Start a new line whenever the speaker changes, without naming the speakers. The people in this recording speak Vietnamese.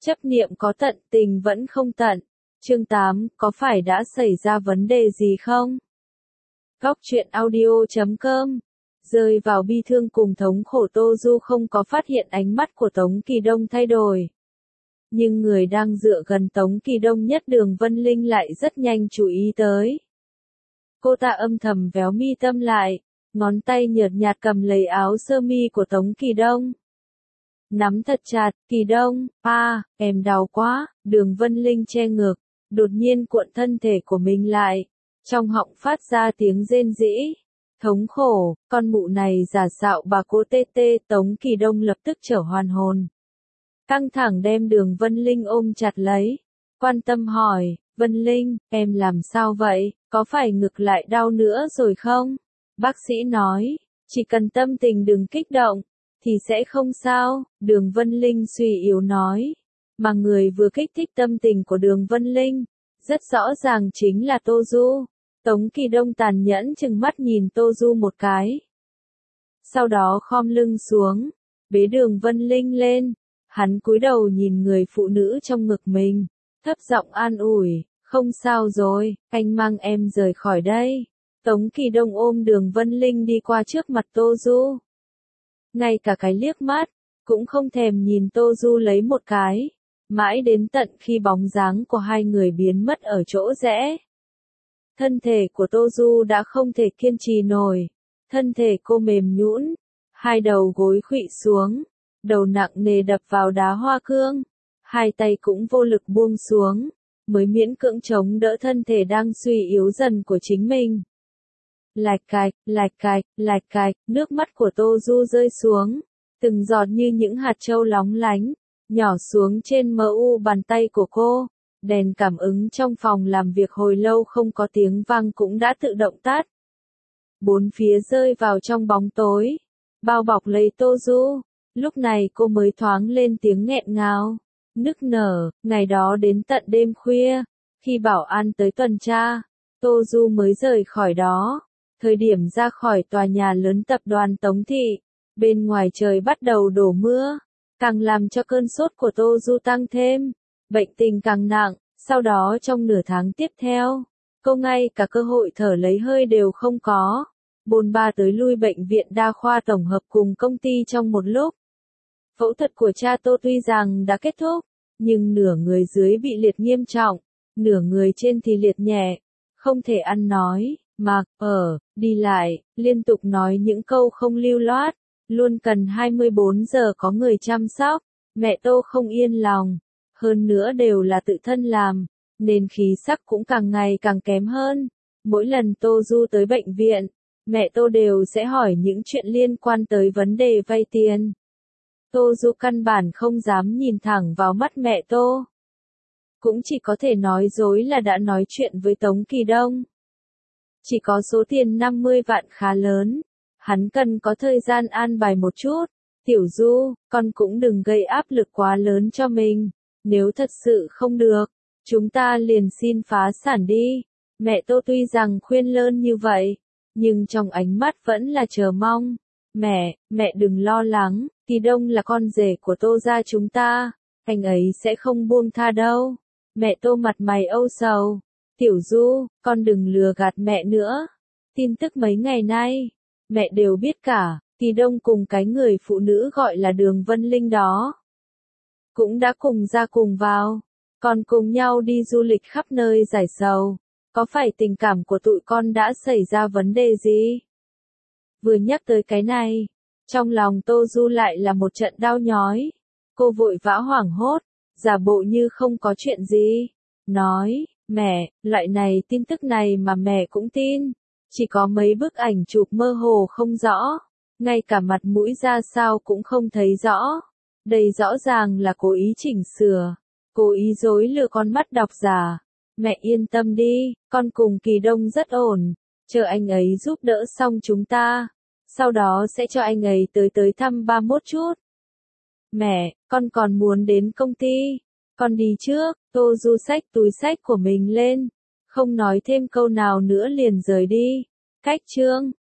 Chấp niệm có tận tình vẫn không tận. Chương 8, có phải đã xảy ra vấn đề gì không? Góc truyện audio.com. Rơi vào bi thương cùng thống khổ, Tô Du không có phát hiện ánh mắt của Tống Kỳ Đông thay đổi. Nhưng người đang dựa gần Tống Kỳ Đông nhất, Đường Vân Linh lại rất nhanh chú ý tới. Cô ta âm thầm véo mi tâm lại, ngón tay nhợt nhạt cầm lấy áo sơ mi của Tống Kỳ Đông. Nắm thật chặt. Kỳ Đông, em đau quá. Đường Vân Linh che ngực, đột nhiên cuộn thân thể của mình lại, trong họng phát ra tiếng rên rỉ. Thống khổ, con mụ này giả xạo bà cô tê tê. Tống Kỳ Đông lập tức trở hoàn hồn. Căng thẳng đem Đường Vân Linh ôm chặt lấy, quan tâm hỏi, Vân Linh, em làm sao vậy, có phải ngực lại đau nữa rồi không? Bác sĩ nói, chỉ cần tâm tình đừng kích động, thì sẽ không sao. Đường Vân Linh suy yếu nói, mà người vừa kích thích tâm tình của Đường Vân Linh, rất rõ ràng chính là Tô Du. Tống Kỳ Đông tàn nhẫn chừng mắt nhìn Tô Du một cái. Sau đó khom lưng xuống, bế Đường Vân Linh lên. Hắn cúi đầu nhìn người phụ nữ trong ngực mình, thấp giọng an ủi, không sao rồi, anh mang em rời khỏi đây. Tống Kỳ Đông ôm Đường Vân Linh đi qua trước mặt Tô Du. Ngay cả cái liếc mắt, cũng không thèm nhìn Tô Du lấy một cái, mãi đến tận khi bóng dáng của hai người biến mất ở chỗ rẽ. Thân thể của Tô Du đã không thể kiên trì nổi, thân thể cô mềm nhũn, hai đầu gối khuỵu xuống, đầu nặng nề đập vào đá hoa cương, hai tay cũng vô lực buông xuống, mới miễn cưỡng chống đỡ thân thể đang suy yếu dần của chính mình. Lạch cạch, lạch cạch, lạch cạch, nước mắt của Tô Du rơi xuống, từng giọt như những hạt châu lóng lánh, nhỏ xuống trên mu bàn tay của cô. Đèn cảm ứng trong phòng làm việc hồi lâu không có tiếng vang cũng đã tự động tắt. Bốn phía rơi vào trong bóng tối, bao bọc lấy Tô Du. Lúc này cô mới thoáng lên tiếng nghẹn ngào, nức nở. Ngày đó đến tận đêm khuya, khi bảo an tới tuần tra, Tô Du mới rời khỏi đó. Thời điểm ra khỏi tòa nhà lớn tập đoàn Tống Thị, bên ngoài trời bắt đầu đổ mưa, càng làm cho cơn sốt của Tô Du tăng thêm, bệnh tình càng nặng. Sau đó trong nửa tháng tiếp theo, cô ngay cả cơ hội thở lấy hơi đều không có, bôn ba tới lui bệnh viện đa khoa tổng hợp cùng công ty trong một lúc. Phẫu thuật của cha Tô tuy rằng đã kết thúc, nhưng nửa người dưới bị liệt nghiêm trọng, nửa người trên thì liệt nhẹ, không thể ăn nói, mặc, ở, đi lại, liên tục nói những câu không lưu loát, luôn cần 24 giờ có người chăm sóc. Mẹ Tô không yên lòng, hơn nữa đều là tự thân làm, nên khí sắc cũng càng ngày càng kém hơn. Mỗi lần Tô Du tới bệnh viện, mẹ Tô đều sẽ hỏi những chuyện liên quan tới vấn đề vay tiền. Tô Du căn bản không dám nhìn thẳng vào mắt mẹ Tô. Cũng chỉ có thể nói dối là đã nói chuyện với Tống Kỳ Đông. Chỉ có số tiền 50 vạn khá lớn, hắn cần có thời gian an bài một chút. Tiểu Du, con cũng đừng gây áp lực quá lớn cho mình. Nếu thật sự không được, chúng ta liền xin phá sản đi. Mẹ Tô tuy rằng khuyên lơn như vậy, nhưng trong ánh mắt vẫn là chờ mong. Mẹ đừng lo lắng, Kỳ Đông là con rể của Tô gia chúng ta, anh ấy sẽ không buông tha đâu. Mẹ Tô mặt mày âu sầu. Tiểu Du, con đừng lừa gạt mẹ nữa. Tin tức mấy ngày nay, mẹ đều biết cả. Kỳ Đông cùng cái người phụ nữ gọi là Đường Vân Linh đó, cũng đã cùng ra cùng vào, còn cùng nhau đi du lịch khắp nơi giải sầu. Có phải tình cảm của tụi con đã xảy ra vấn đề gì? Vừa nhắc tới cái này, trong lòng Tô Du lại là một trận đau nhói. Cô vội vã hoảng hốt, giả bộ như không có chuyện gì, nói, mẹ, loại này tin tức này mà mẹ cũng tin, chỉ có mấy bức ảnh chụp mơ hồ không rõ, ngay cả mặt mũi ra sao cũng không thấy rõ. Đây rõ ràng là cố ý chỉnh sửa, cố ý dối lừa con mắt độc giả. Mẹ yên tâm đi, con cùng Kỳ Đông rất ổn, chờ anh ấy giúp đỡ xong chúng ta, sau đó sẽ cho anh ấy tới thăm ba mốt chút. Mẹ, con còn muốn đến công ty, con đi trước. Tô Du xách túi xách của mình lên, không nói thêm câu nào nữa liền rời đi. Cách chương